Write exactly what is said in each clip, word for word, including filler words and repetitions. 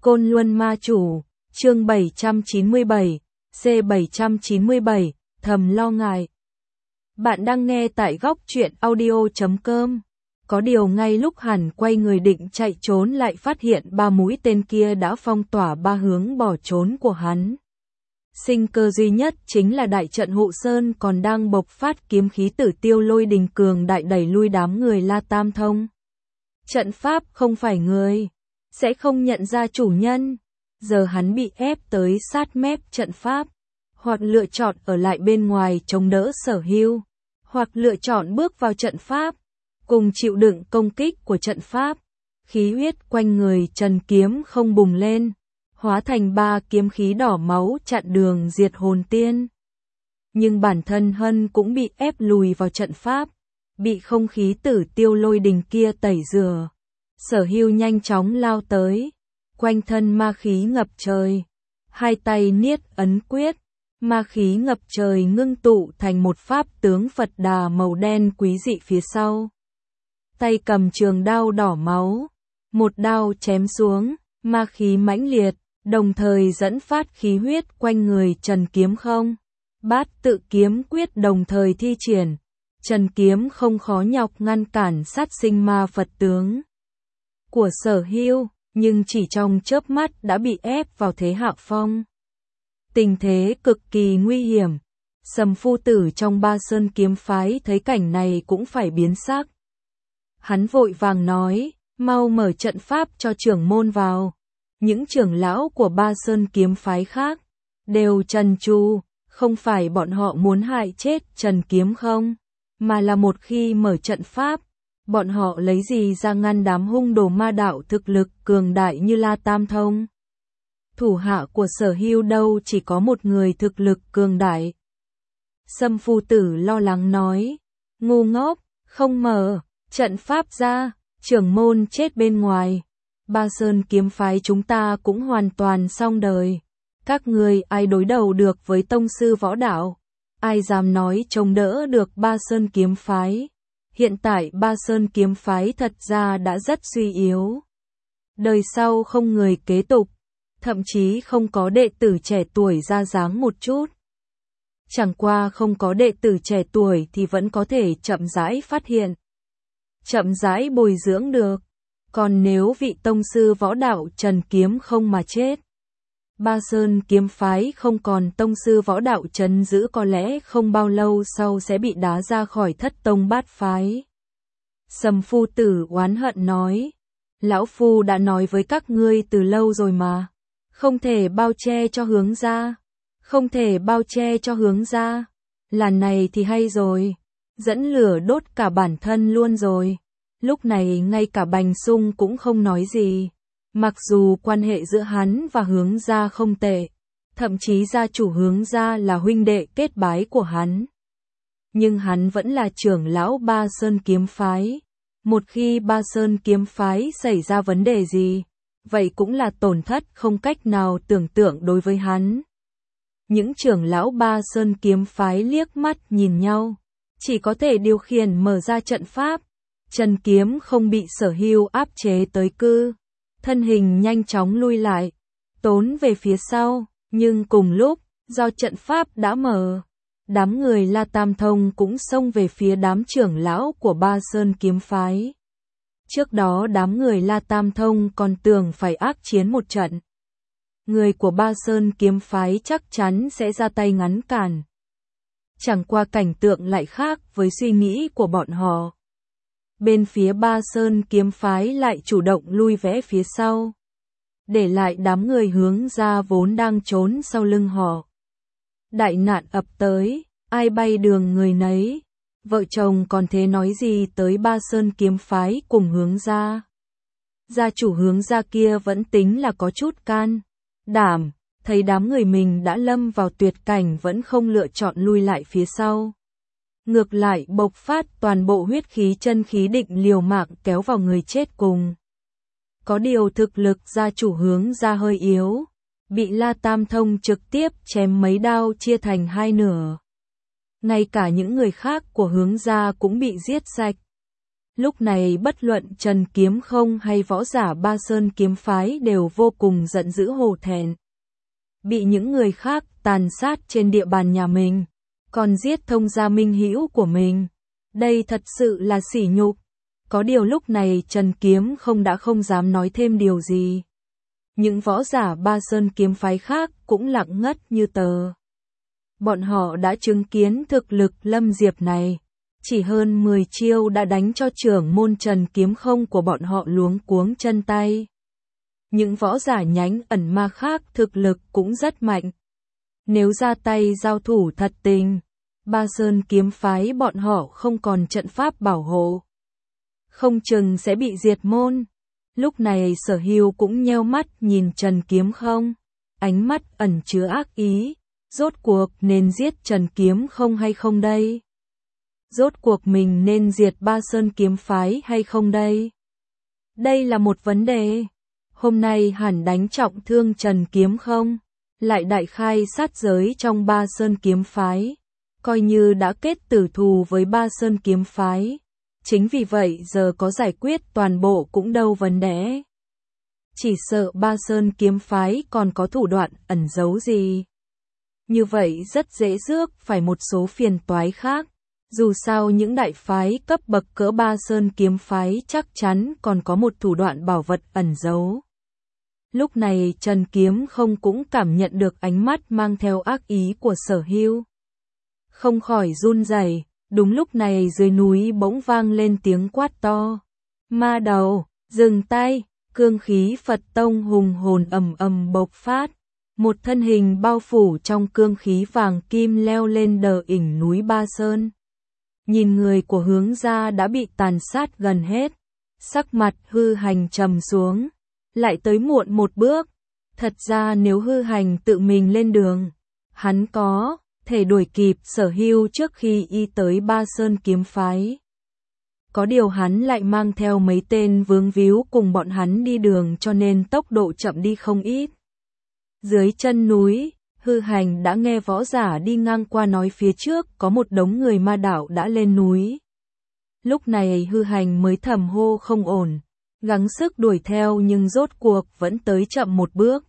Côn Luân Ma Chủ, chương bảy trăm chín mươi bảy, C bảy trăm chín mươi bảy, thầm lo ngại. Bạn đang nghe tại góc truyện audio chấm com. Có điều ngay lúc hắn quay người định chạy trốn lại phát hiện ba mũi tên kia đã phong tỏa ba hướng bỏ trốn của hắn. Sinh cơ duy nhất chính là đại trận Hụ Sơn còn đang bộc phát kiếm khí Tử Tiêu Lôi Đình cường đại đẩy lui đám người La Tam Thông. Trận pháp không phải người, sẽ không nhận ra chủ nhân. Giờ hắn bị ép tới sát mép trận pháp, hoặc lựa chọn ở lại bên ngoài chống đỡ Sở Hưu, hoặc lựa chọn bước vào trận pháp, cùng chịu đựng công kích của trận pháp. Khí huyết quanh người Trần Kiếm không bùng lên, hóa thành ba kiếm khí đỏ máu chặn đường diệt hồn tiên. Nhưng bản thân Hân cũng bị ép lùi vào trận pháp, bị không khí Tử Tiêu Lôi Đình kia tẩy rửa. Sở Hưu nhanh chóng lao tới, quanh thân ma khí ngập trời, hai tay niết ấn quyết, ma khí ngập trời ngưng tụ thành một pháp tướng Phật Đà màu đen quý dị phía sau. Tay cầm trường đao đỏ máu, một đao chém xuống, ma khí mãnh liệt, đồng thời dẫn phát khí huyết quanh người Trần Kiếm không. Bát tự kiếm quyết đồng thời thi triển, Trần Kiếm không khó nhọc ngăn cản sát sinh ma Phật tướng của Sở Hưu, nhưng chỉ trong chớp mắt đã bị ép vào thế hạ phong. Tình thế cực kỳ nguy hiểm. Sầm phu tử trong Ba Sơn kiếm phái thấy cảnh này cũng phải biến sắc. Hắn vội vàng nói, mau mở trận pháp cho trưởng môn vào. Những trưởng lão của Ba Sơn kiếm phái khác đều trần tru, không phải bọn họ muốn hại chết Trần Kiếm không, mà là một khi mở trận pháp, bọn họ lấy gì ra ngăn đám hung đồ ma đạo thực lực cường đại như La Tam Thông. Thủ hạ của Sở Hưu đâu chỉ có một người thực lực cường đại. Sâm phu tử lo lắng nói, ngu ngốc, không mở trận pháp ra, trưởng môn chết bên ngoài. Ba Sơn kiếm phái chúng ta cũng hoàn toàn xong đời. Các người ai đối đầu được với tông sư võ đạo? Ai dám nói chống đỡ được Ba Sơn kiếm phái? Hiện tại Ba Sơn kiếm phái thật ra đã rất suy yếu. Đời sau không người kế tục, thậm chí không có đệ tử trẻ tuổi ra dáng một chút. Chẳng qua không có đệ tử trẻ tuổi thì vẫn có thể chậm rãi phát hiện, chậm rãi bồi dưỡng được. Còn nếu vị tông sư võ đạo Trần Kiếm không mà chết, Ba Sơn kiếm phái không còn tông sư võ đạo trấn giữ, có lẽ không bao lâu sau sẽ bị đá ra khỏi thất tông bát phái. Sầm phu tử oán hận nói, lão phu đã nói với các ngươi từ lâu rồi mà, không thể bao che cho hướng ra, không thể bao che cho hướng ra. Lần này thì hay rồi, dẫn lửa đốt cả bản thân luôn rồi. Lúc này ngay cả Bành Sung cũng không nói gì. Mặc dù quan hệ giữa hắn và hướng gia không tệ, thậm chí gia chủ hướng gia là huynh đệ kết bái của hắn, nhưng hắn vẫn là trưởng lão Ba Sơn kiếm phái. Một khi Ba Sơn kiếm phái xảy ra vấn đề gì, vậy cũng là tổn thất không cách nào tưởng tượng đối với hắn. Những trưởng lão Ba Sơn kiếm phái liếc mắt nhìn nhau, chỉ có thể điều khiển mở ra trận pháp. Trần Kiếm không bị Sở Hưu áp chế tới cư, thân hình nhanh chóng lui lại, tốn về phía sau, nhưng cùng lúc, do trận pháp đã mở, đám người La Tam Thông cũng xông về phía đám trưởng lão của Ba Sơn kiếm phái. Trước đó đám người La Tam Thông còn tưởng phải ác chiến một trận. Người của Ba Sơn kiếm phái chắc chắn sẽ ra tay ngăn cản. Chẳng qua cảnh tượng lại khác với suy nghĩ của bọn họ. Bên phía Ba Sơn kiếm phái lại chủ động lui vẽ phía sau, để lại đám người hướng ra vốn đang trốn sau lưng họ. Đại nạn ập tới, ai bay đường người nấy. Vợ chồng còn thế nói gì tới Ba Sơn kiếm phái cùng hướng ra. Gia chủ hướng ra kia vẫn tính là có chút can đảm, thấy đám người mình đã lâm vào tuyệt cảnh vẫn không lựa chọn lui lại phía sau. Ngược lại bộc phát toàn bộ huyết khí chân khí định liều mạng kéo vào người chết cùng. Có điều thực lực gia chủ hướng ra hơi yếu, bị La Tam Thông trực tiếp chém mấy đao chia thành hai nửa. Ngay cả những người khác của hướng ra cũng bị giết sạch. Lúc này bất luận Trần Kiếm Không hay võ giả Ba Sơn kiếm phái đều vô cùng giận dữ hổ thẹn. Bị những người khác tàn sát trên địa bàn nhà mình, còn giết thông gia minh hữu của mình. Đây thật sự là sỉ nhục. Có điều lúc này Trần Kiếm Không đã không dám nói thêm điều gì. Những võ giả Ba Sơn kiếm phái khác cũng lặng ngắt như tờ. Bọn họ đã chứng kiến thực lực Lâm Diệp này. Chỉ hơn mười chiêu đã đánh cho trưởng môn Trần Kiếm Không của bọn họ luống cuống chân tay. Những võ giả nhánh ẩn ma khác thực lực cũng rất mạnh. Nếu ra tay giao thủ thật tình, Ba Sơn kiếm phái bọn họ không còn trận pháp bảo hộ, không chừng sẽ bị diệt môn. Lúc này Sở Hưu cũng nheo mắt nhìn Trần Kiếm Không, ánh mắt ẩn chứa ác ý. Rốt cuộc nên giết Trần Kiếm Không hay không đây? Rốt cuộc mình nên diệt Ba Sơn kiếm phái hay không đây? Đây là một vấn đề. Hôm nay hẳn đánh trọng thương Trần Kiếm Không, lại đại khai sát giới trong Ba Sơn kiếm phái, coi như đã kết tử thù với Ba Sơn kiếm phái. Chính vì vậy giờ có giải quyết toàn bộ cũng đâu vấn đề. Chỉ sợ Ba Sơn kiếm phái còn có thủ đoạn ẩn giấu gì. Như vậy rất dễ rước phải một số phiền toái khác. Dù sao những đại phái cấp bậc cỡ Ba Sơn kiếm phái chắc chắn còn có một thủ đoạn bảo vật ẩn giấu. Lúc này Trần Kiếm Không cũng cảm nhận được ánh mắt mang theo ác ý của Sở Hưu. Không khỏi run rẩy. Đúng lúc này dưới núi bỗng vang lên tiếng quát to. Ma đầu, dừng tay, cương khí Phật Tông hùng hồn ầm ầm bộc phát. Một thân hình bao phủ trong cương khí vàng kim leo lên đờ ỉnh núi Ba Sơn. Nhìn người của Hướng gia đã bị tàn sát gần hết. Sắc mặt Hư Hành trầm xuống. Lại tới muộn một bước. Thật ra nếu Hư Hành tự mình lên đường, hắn có thể đuổi kịp Sở Hưu trước khi y tới Ba Sơn kiếm phái. Có điều hắn lại mang theo mấy tên vướng víu cùng bọn hắn đi đường cho nên tốc độ chậm đi không ít. Dưới chân núi, Hư Hành đã nghe võ giả đi ngang qua nói phía trước có một đống người ma đạo đã lên núi. Lúc này Hư Hành mới thầm hô không ổn, gắng sức đuổi theo nhưng rốt cuộc vẫn tới chậm một bước.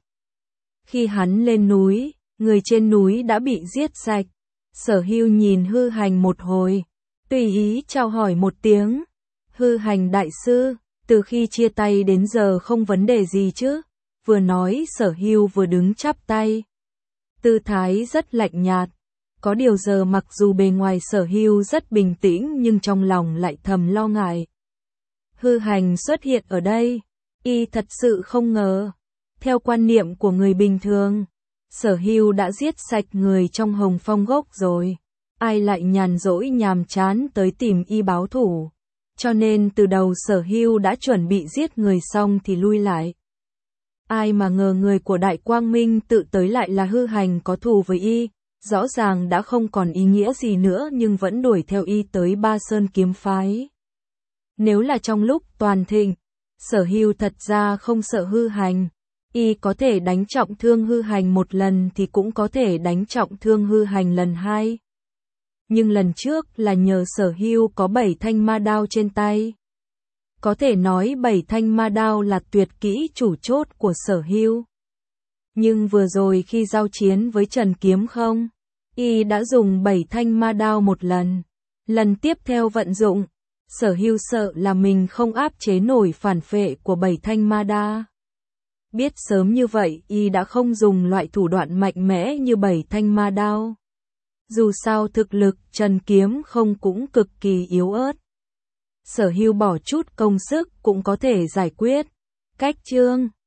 Khi hắn lên núi, người trên núi đã bị giết sạch. Sở Hưu nhìn Hư Hành một hồi, tùy ý chào hỏi một tiếng. Hư Hành đại sư, từ khi chia tay đến giờ không vấn đề gì chứ? Vừa nói Sở Hưu vừa đứng chắp tay. Tư thái rất lạnh nhạt. Có điều giờ mặc dù bề ngoài Sở Hưu rất bình tĩnh nhưng trong lòng lại thầm lo ngại. Hư Hành xuất hiện ở đây, y thật sự không ngờ. Theo quan niệm của người bình thường, Sở Hưu đã giết sạch người trong Hồng Phong gốc rồi. Ai lại nhàn rỗi nhàm chán tới tìm y báo thủ. Cho nên từ đầu Sở Hưu đã chuẩn bị giết người xong thì lui lại. Ai mà ngờ người của Đại Quang Minh tự tới lại là Hư Hành có thù với y. Rõ ràng đã không còn ý nghĩa gì nữa nhưng vẫn đuổi theo y tới Ba Sơn kiếm phái. Nếu là trong lúc toàn thịnh, Sở Hưu thật ra không sợ Hư Hành. Y có thể đánh trọng thương Hư Hành một lần thì cũng có thể đánh trọng thương Hư Hành lần hai. Nhưng lần trước là nhờ Sở Hưu có bảy thanh ma đao trên tay. Có thể nói bảy thanh ma đao là tuyệt kỹ chủ chốt của Sở Hưu. Nhưng vừa rồi khi giao chiến với Trần Kiếm Không, y đã dùng bảy thanh ma đao một lần. Lần tiếp theo vận dụng, Sở Hưu sợ là mình không áp chế nổi phản phệ của bảy thanh ma đa. Biết sớm như vậy y đã không dùng loại thủ đoạn mạnh mẽ như bảy thanh ma đao. Dù sao thực lực Trần Kiếm Không cũng cực kỳ yếu ớt. Sở Hưu bỏ chút công sức cũng có thể giải quyết. Cách chương